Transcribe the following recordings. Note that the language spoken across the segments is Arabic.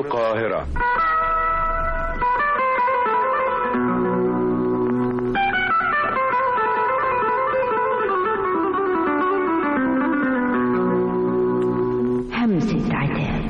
القاهرة. همسة عتاب.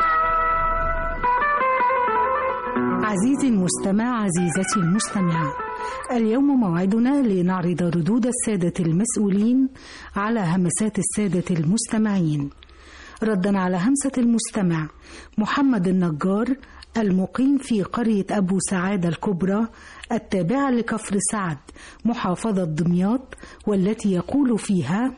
عزيزي المستمع، عزيزتي المستمعة، اليوم موعدنا لنعرض ردود السادة المسؤولين على همسات السادة المستمعين. ردا على همسة المستمع محمد النجار المقيم في قرية أبو سعادة الكبرى التابعة لكفر سعد محافظة دمياط، والتي يقول فيها: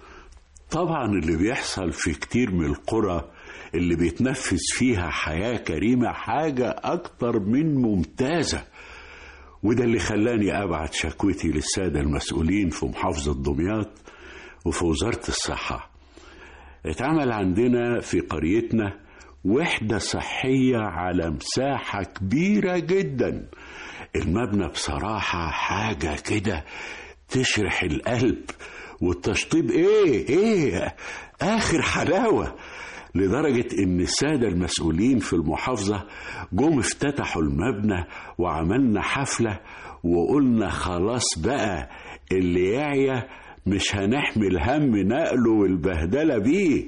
طبعا اللي بيحصل في كتير من القرى اللي بيتنفذ فيها حياة كريمة حاجة أكتر من ممتازة، وده اللي خلاني أبعت شكوتي للسادة المسؤولين في محافظة دمياط وفي وزارة الصحة. اتعمل عندنا في قريتنا وحدة صحية على مساحة كبيرة جدا. المبنى بصراحة حاجة كده تشرح القلب، والتشطيب ايه آخر حلاوة، لدرجة ان السادة المسؤولين في المحافظة جم افتتحوا المبنى وعملنا حفلة وقلنا خلاص بقى اللي يعيا مش هنحمل هم نقله والبهدلة بيه.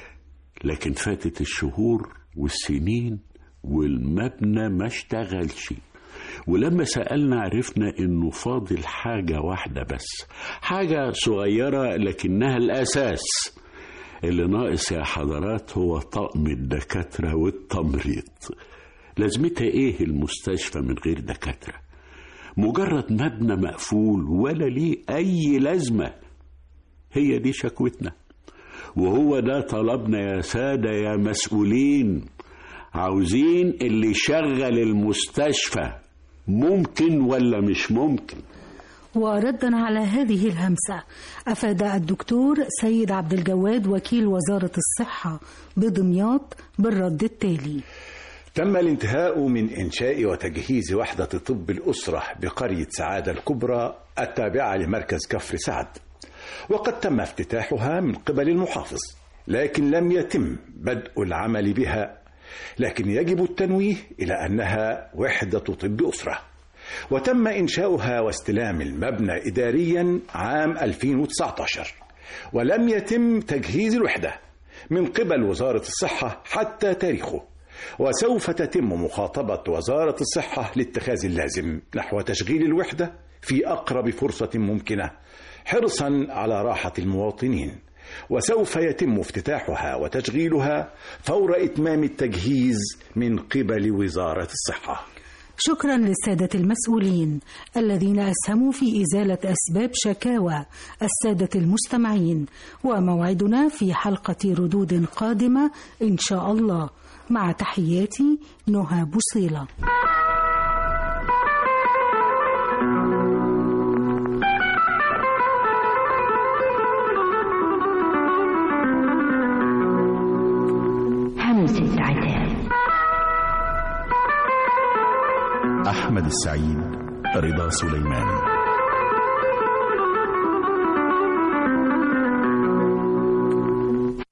لكن فاتت الشهور والسنين والمبنى ما اشتغلش، ولما سألنا عرفنا انه فاضل حاجة واحدة بس، حاجة صغيرة لكنها الأساس. اللي ناقص يا حضرات هو طقم الدكاترة والتمريض. لازمتها ايه المستشفى من غير دكاترة؟ مجرد مبنى مقفول ولا ليه اي لازمة. هي دي شكوتنا، وهو ده طلبنا يا سادة يا مسؤولين. عاوزين اللي يشغل المستشفى، ممكن ولا مش ممكن؟ وردا على هذه الهمسة أفاد الدكتور سيد عبد الجواد وكيل وزارة الصحة بدمياط بالرد التالي: تم الانتهاء من إنشاء وتجهيز وحدة طب الأسرة بقرية سعادة الكبرى التابعة لمركز كفر سعد، وقد تم افتتاحها من قبل المحافظ، لكن لم يتم بدء العمل بها. لكن يجب التنويه إلى أنها وحدة طب أسرة، وتم إنشاؤها واستلام المبنى إداريا عام 2019، ولم يتم تجهيز الوحدة من قبل وزارة الصحة حتى تاريخه. وسوف تتم مخاطبة وزارة الصحة لاتخاذ اللازم نحو تشغيل الوحدة في أقرب فرصة ممكنة، حرصا على راحة المواطنين. وسوف يتم افتتاحها وتشغيلها فور إتمام التجهيز من قبل وزارة الصحة. شكرا للسادة المسؤولين الذين أسهموا في إزالة أسباب شكاوى السادة المستمعين. وموعدنا في حلقة ردود قادمة إن شاء الله، مع تحياتي نهى بوصيلة. همسة عتاب. أحمد السعيد، رضا سليمان.